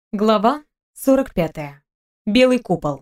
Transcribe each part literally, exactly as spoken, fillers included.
Глава сорок пятая. Белый купол.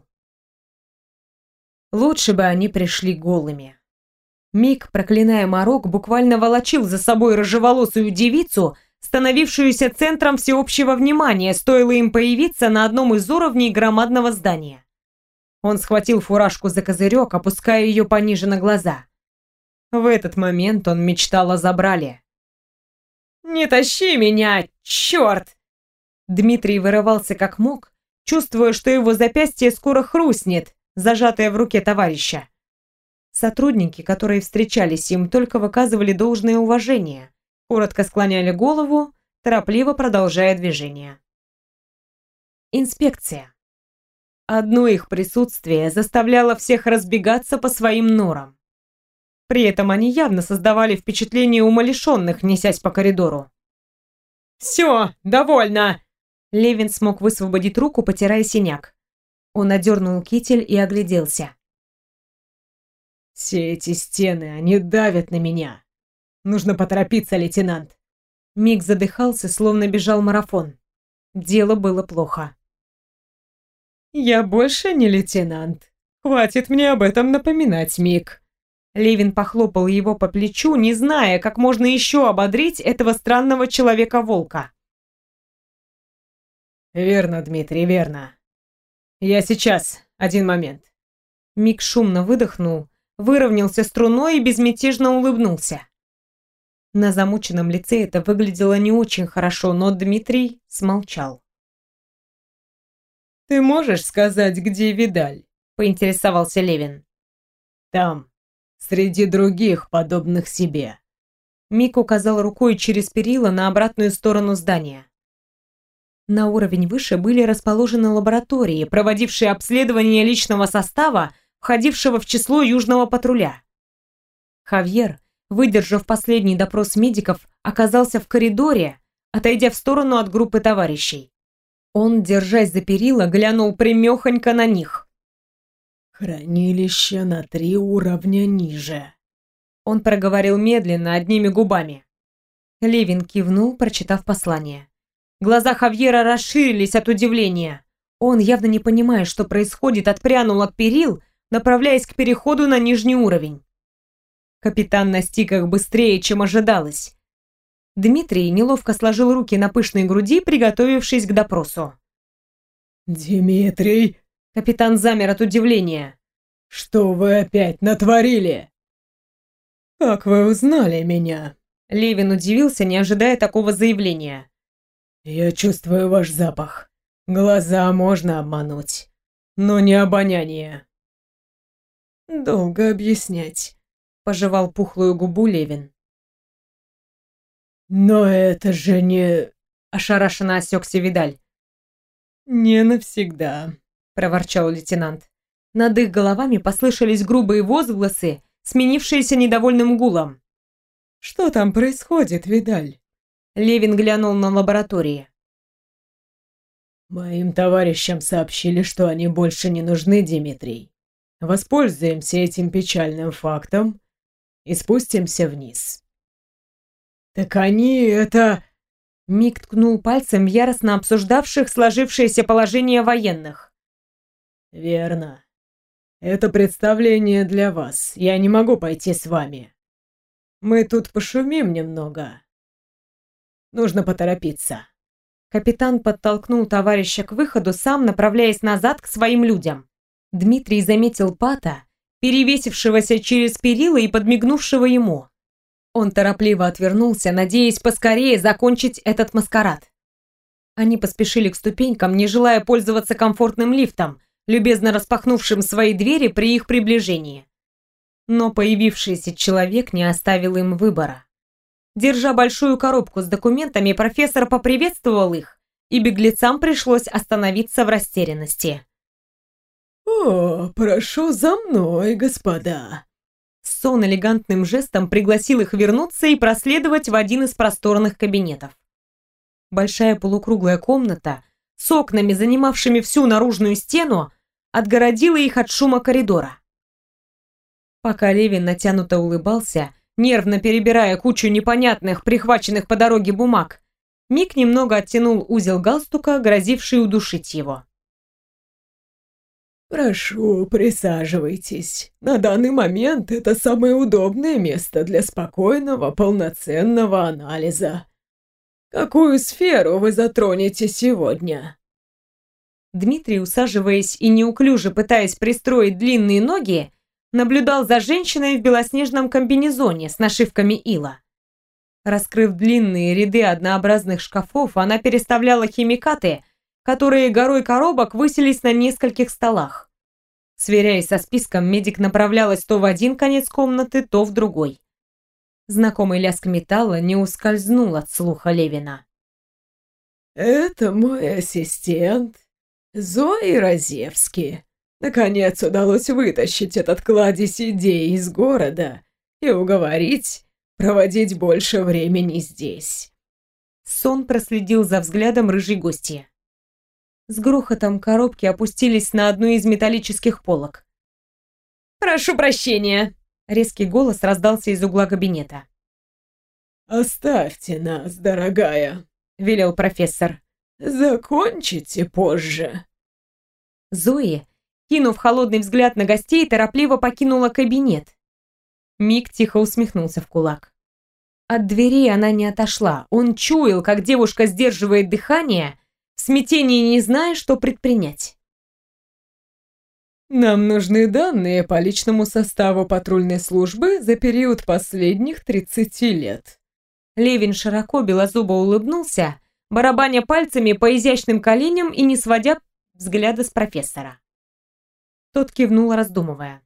Лучше бы они пришли голыми. Мик, проклиная морок, буквально волочил за собой рыжеволосую девицу, становившуюся центром всеобщего внимания, стоило им появиться на одном из уровней громадного здания. Он схватил фуражку за козырек, опуская ее пониже на глаза. В этот момент он мечтал о забрале. «Не тащи меня, черт!» Дмитрий вырывался как мог, чувствуя, что его запястье скоро хрустнет, зажатое в руке товарища. Сотрудники, которые встречались им, только выказывали должное уважение, коротко склоняли голову, торопливо продолжая движение. Инспекция. Одно их присутствие заставляло всех разбегаться по своим норам. При этом они явно создавали впечатление умалишенных, несясь по коридору. «Все, довольно!» Левин смог высвободить руку, потирая синяк. Он одернул китель и огляделся. «Все эти стены, они давят на меня. Нужно поторопиться, лейтенант». Мик задыхался, словно бежал марафон. Дело было плохо. «Я больше не лейтенант. Хватит мне об этом напоминать, Мик». Левин похлопал его по плечу, не зная, как можно еще ободрить этого странного человека-волка. «Верно, Дмитрий, верно. Я сейчас, один момент». Мик шумно выдохнул, выровнялся струной и безмятежно улыбнулся. На замученном лице это выглядело не очень хорошо, но Дмитрий смолчал. «Ты можешь сказать, где Видаль?» — поинтересовался Левин. «Там, среди других, подобных себе». Мик указал рукой через перила на обратную сторону здания. На уровень выше были расположены лаборатории, проводившие обследование личного состава, входившего в число южного патруля. Хавьер, выдержав последний допрос медиков, оказался в коридоре, отойдя в сторону от группы товарищей. Он, держась за перила, глянул прямехонько на них. «Хранилище на три уровня ниже», — он проговорил медленно, одними губами. Левин кивнул, прочитав послание. Глаза Хавьера расширились от удивления. Он, явно не понимая, что происходит, отпрянул от перил, направляясь к переходу на нижний уровень. Капитан настиг их быстрее, чем ожидалось. Дмитрий неловко сложил руки на пышной груди, приготовившись к допросу. «Дмитрий!» Капитан замер от удивления. «Что вы опять натворили?» «Как вы узнали меня?» Левин удивился, не ожидая такого заявления. «Я чувствую ваш запах. Глаза можно обмануть, но не обоняние». «Долго объяснять», — пожевал пухлую губу Левин. «Но это же не...» — ошарашенно осекся Видаль. «Не навсегда», — проворчал лейтенант. Над их головами послышались грубые возгласы, сменившиеся недовольным гулом. «Что там происходит, Видаль?» Левин глянул на лаборатории. «Моим товарищам сообщили, что они больше не нужны, Дмитрий. Воспользуемся этим печальным фактом и спустимся вниз». «Так они это...» Мик ткнул пальцем в яростно обсуждавших сложившееся положение военных. «Верно. Это представление для вас. Я не могу пойти с вами. Мы тут пошумим немного. Нужно поторопиться». Капитан подтолкнул товарища к выходу, сам направляясь назад к своим людям. Дмитрий заметил Пата, перевесившегося через перила и подмигнувшего ему. Он торопливо отвернулся, надеясь поскорее закончить этот маскарад. Они поспешили к ступенькам, не желая пользоваться комфортным лифтом, любезно распахнувшим свои двери при их приближении. Но появившийся человек не оставил им выбора. Держа большую коробку с документами, профессор поприветствовал их, и беглецам пришлось остановиться в растерянности. «О, прошу за мной, господа!» Сон элегантным жестом пригласил их вернуться и проследовать в один из просторных кабинетов. Большая полукруглая комната с окнами, занимавшими всю наружную стену, отгородила их от шума коридора. Пока Левин натянуто улыбался, нервно перебирая кучу непонятных, прихваченных по дороге бумаг, Мик немного оттянул узел галстука, грозивший удушить его. «Прошу, присаживайтесь. На данный момент это самое удобное место для спокойного, полноценного анализа. Какую сферу вы затронете сегодня?» Дмитрий, усаживаясь и неуклюже пытаясь пристроить длинные ноги, наблюдал за женщиной в белоснежном комбинезоне с нашивками ила. Раскрыв длинные ряды однообразных шкафов, она переставляла химикаты, которые горой коробок высились на нескольких столах. Сверяясь со списком, медик направлялась то в один конец комнаты, то в другой. Знакомый лязг металла не ускользнул от слуха Левина. «Это мой ассистент, Зои Разевский. Наконец удалось вытащить этот кладезь идей из города и уговорить проводить больше времени здесь». Сон проследил за взглядом рыжей гостьи. С грохотом коробки опустились на одну из металлических полок. «Прошу прощения!» — резкий голос раздался из угла кабинета. «Оставьте нас, дорогая», — велел профессор. «Закончите позже». Зои, кинув холодный взгляд на гостей, торопливо покинула кабинет. Мик тихо усмехнулся в кулак. От двери она не отошла. Он чуял, как девушка сдерживает дыхание, в смятении не зная, что предпринять. «Нам нужны данные по личному составу патрульной службы за период последних тридцати лет». Левин широко белозубо улыбнулся, барабаня пальцами по изящным коленям и не сводя взгляда с профессора. Тот кивнул, раздумывая.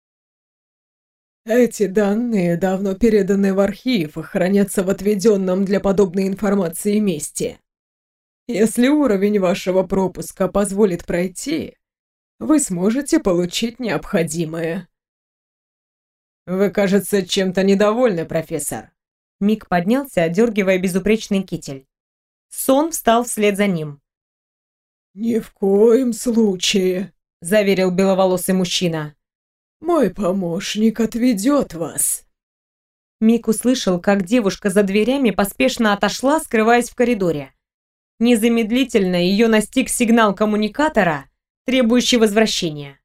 «Эти данные давно переданы в архив и хранятся в отведенном для подобной информации месте. Если уровень вашего пропуска позволит пройти, вы сможете получить необходимое». «Вы, кажется, чем-то недовольны, профессор». Мик поднялся, одергивая безупречный китель. Сон встал вслед за ним. «Ни в коем случае», — заверил беловолосый мужчина. «Мой помощник отведет вас». Мик услышал, как девушка за дверями поспешно отошла, скрываясь в коридоре. Незамедлительно ее настиг сигнал коммуникатора, требующий возвращения.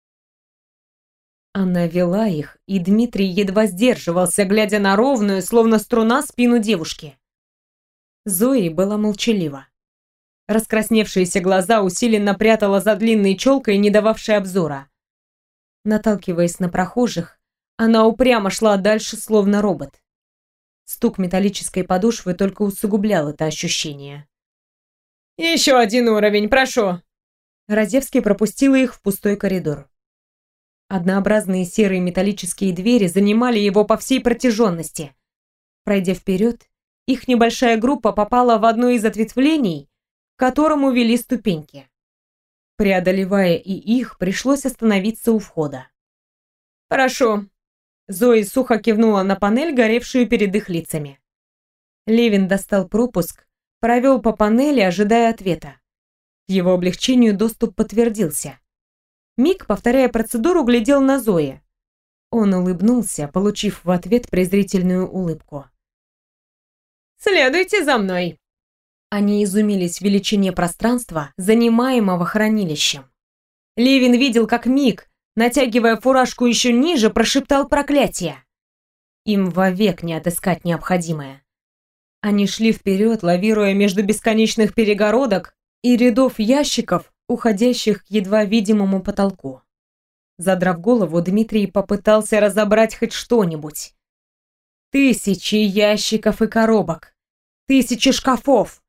Она вела их, и Дмитрий едва сдерживался, глядя на ровную, словно струна, спину девушки. Зои была молчалива. Раскрасневшиеся глаза усиленно прятала за длинной челкой, не дававшей обзора. Наталкиваясь на прохожих, она упрямо шла дальше, словно робот. Стук металлической подошвы только усугублял это ощущение. «Еще один уровень, прошу!» Разевский пропустила их в пустой коридор. Однообразные серые металлические двери занимали его по всей протяженности. Пройдя вперед, их небольшая группа попала в одно из ответвлений, к которому вели ступеньки. Преодолевая и их, пришлось остановиться у входа. «Хорошо», — Зои сухо кивнула на панель, горевшую перед их лицами. Левин достал пропуск, провел по панели, ожидая ответа. К его облегчению доступ подтвердился. Мик, повторяя процедуру, глядел на Зои. Он улыбнулся, получив в ответ презрительную улыбку. «Следуйте за мной!» Они изумились величине пространства, занимаемого хранилищем. Левин видел, как Мик, натягивая фуражку еще ниже, прошептал проклятие. Им вовек не отыскать необходимое. Они шли вперед, лавируя между бесконечных перегородок и рядов ящиков, уходящих к едва видимому потолку. Задрав голову, Дмитрий попытался разобрать хоть что-нибудь. Тысячи ящиков и коробок. Тысячи шкафов.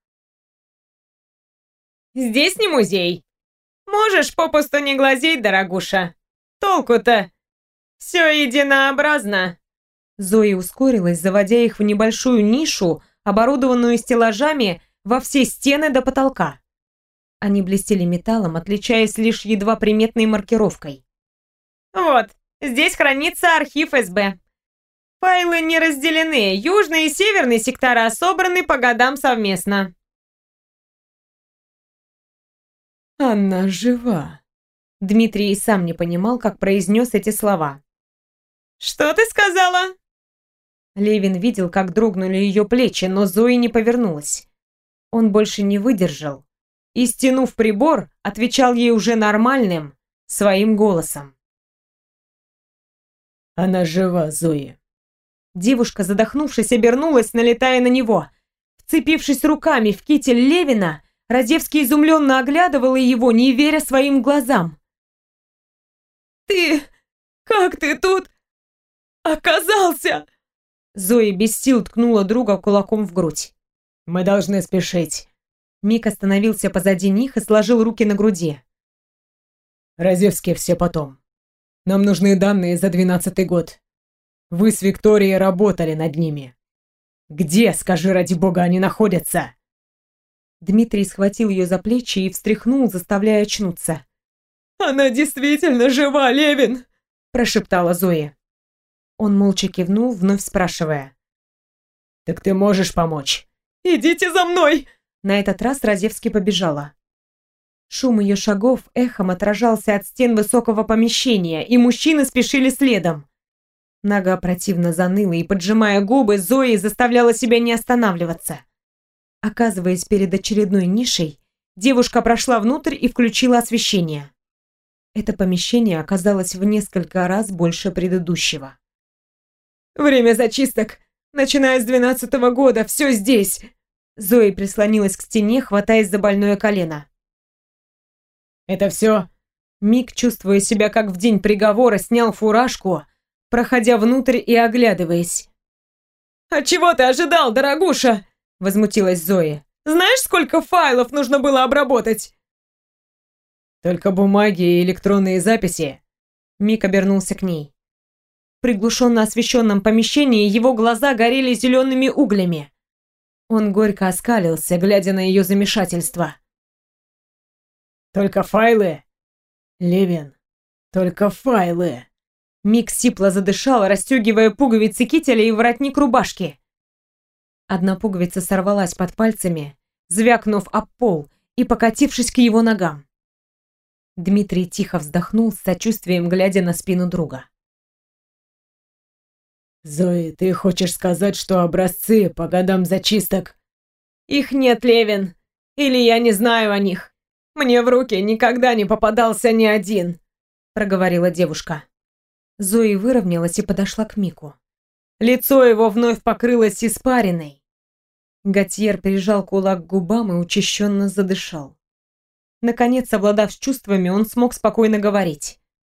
«Здесь не музей. Можешь попусту не глазеть, дорогуша. Толку-то? Все единообразно». Зоя ускорилась, заводя их в небольшую нишу, оборудованную стеллажами во все стены до потолка. Они блестели металлом, отличаясь лишь едва приметной маркировкой. «Вот, здесь хранится архив эс бэ. Файлы не разделены, южный и северный сектора собраны по годам совместно». «Она жива». Дмитрий и сам не понимал, как произнес эти слова. «Что ты сказала?» Левин видел, как дрогнули ее плечи, но Зои не повернулась. Он больше не выдержал и, стянув прибор, отвечал ей уже нормальным, своим голосом. «Она жива, Зои». Девушка, задохнувшись, обернулась, налетая на него. Вцепившись руками в китель Левина, Разевский изумленно оглядывал его, не веря своим глазам. «Ты... как ты тут оказался?» Зои без сил ткнула друга кулаком в грудь. «Мы должны спешить». Мик остановился позади них и сложил руки на груди. «Разевский, все потом. Нам нужны данные за двенадцатый год. Вы с Викторией работали над ними. Где, скажи ради бога, они находятся?» Дмитрий схватил ее за плечи и встряхнул, заставляя очнуться. «Она действительно жива, Левин!» – прошептала Зоя. Он молча кивнул, вновь спрашивая. «Так ты можешь помочь?» «Идите за мной!» На этот раз Разевский побежала. Шум ее шагов эхом отражался от стен высокого помещения, и мужчины спешили следом. Нога противно заныла, и, поджимая губы, Зои заставляла себя не останавливаться. Оказываясь перед очередной нишей, девушка прошла внутрь и включила освещение. Это помещение оказалось в несколько раз больше предыдущего. «Время зачисток! Начиная с двенадцатого года, все здесь!» Зои прислонилась к стене, хватаясь за больное колено. «Это все?» Мик, чувствуя себя как в день приговора, снял фуражку, проходя внутрь и оглядываясь. «А чего ты ожидал, дорогуша?» – возмутилась Зоя. «Знаешь, сколько файлов нужно было обработать?» «Только бумаги и электронные записи». Мик обернулся к ней. В приглушенно освещенном помещении его глаза горели зелеными углями. Он горько оскалился, глядя на ее замешательство. «Только файлы? Левин, только файлы!» Мик сипло задышал, расстегивая пуговицы кителя и воротник рубашки. Одна пуговица сорвалась под пальцами, звякнув об пол и покатившись к его ногам. Дмитрий тихо вздохнул, с сочувствием глядя на спину друга. «Зои, ты хочешь сказать, что образцы по годам зачисток?» «Их нет, Левин. Или я не знаю о них. Мне в руки никогда не попадался ни один», — проговорила девушка. Зои выровнялась и подошла к Мику. Лицо его вновь покрылось испариной. Готьер прижал кулак к губам и учащенно задышал. Наконец, совладав с чувствами, он смог спокойно говорить.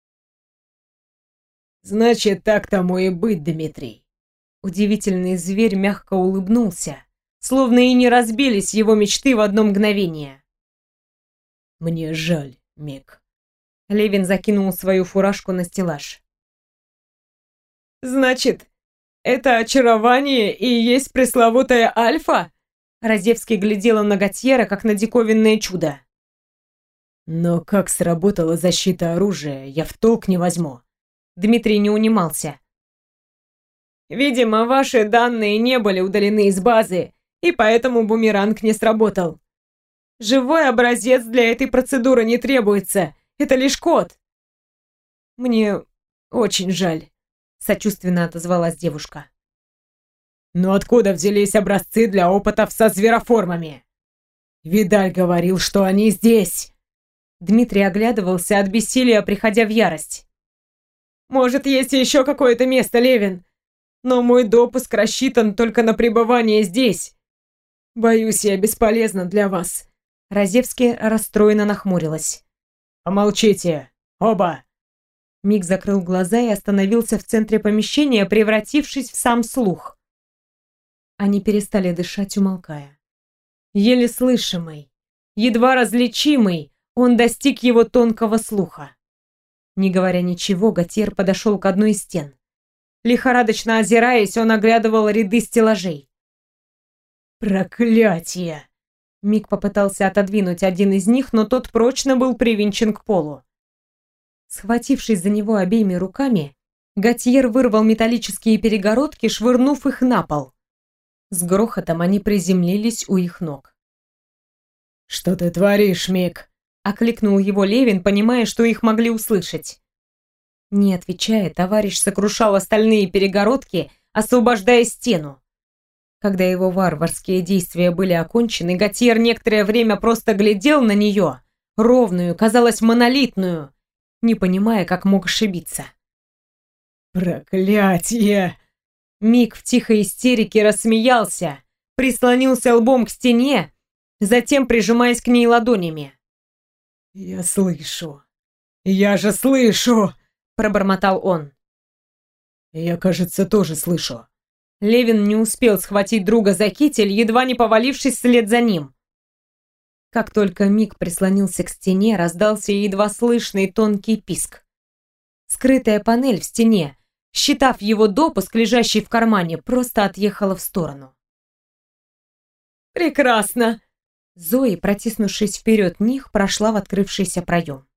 «Значит, так тому и быть, Дмитрий». Удивительный зверь мягко улыбнулся, словно и не разбились его мечты в одно мгновение. «Мне жаль, Мик». Левин закинул свою фуражку на стеллаж. «Значит, это очарование и есть пресловутая Альфа?» Разевский глядела на Готьера, как на диковинное чудо. «Но как сработала защита оружия, я в толк не возьму». Дмитрий не унимался. «Видимо, ваши данные не были удалены из базы, и поэтому бумеранг не сработал. Живой образец для этой процедуры не требуется, это лишь код». «Мне очень жаль», — сочувственно отозвалась девушка. «Но откуда взялись образцы для опытов со звероформами? Видаль говорил, что они здесь». Дмитрий оглядывался от бессилия, приходя в ярость. «Может, есть еще какое-то место, Левин, но мой допуск рассчитан только на пребывание здесь. Боюсь, я бесполезна для вас». Разевский расстроенно нахмурилась. «Помолчите, оба!» Мик закрыл глаза и остановился в центре помещения, превратившись в сам слух. Они перестали дышать, умолкая. Еле слышимый, едва различимый, он достиг его тонкого слуха. Не говоря ничего, Готьер подошел к одной из стен. Лихорадочно озираясь, он оглядывал ряды стеллажей. «Проклятие!» Мик попытался отодвинуть один из них, но тот прочно был привинчен к полу. Схватившись за него обеими руками, Готьер вырвал металлические перегородки, швырнув их на пол. С грохотом они приземлились у их ног. «Что ты творишь, Мик?» — окликнул его Левин, понимая, что их могли услышать. Не отвечая, товарищ сокрушал остальные перегородки, освобождая стену. Когда его варварские действия были окончены, Готьер некоторое время просто глядел на нее, ровную, казалось, монолитную, не понимая, как мог ошибиться. «Проклятие!» Мик в тихой истерике рассмеялся, прислонился лбом к стене, затем прижимаясь к ней ладонями. «Я слышу! Я же слышу!» — пробормотал он. «Я, кажется, тоже слышу». Левин не успел схватить друга за китель, едва не повалившись вслед за ним. Как только Мик прислонился к стене, раздался едва слышный тонкий писк. Скрытая панель в стене, считав его допуск, лежащий в кармане, просто отъехала в сторону. «Прекрасно!» Зои, протиснувшись вперед них, прошла в открывшийся проем.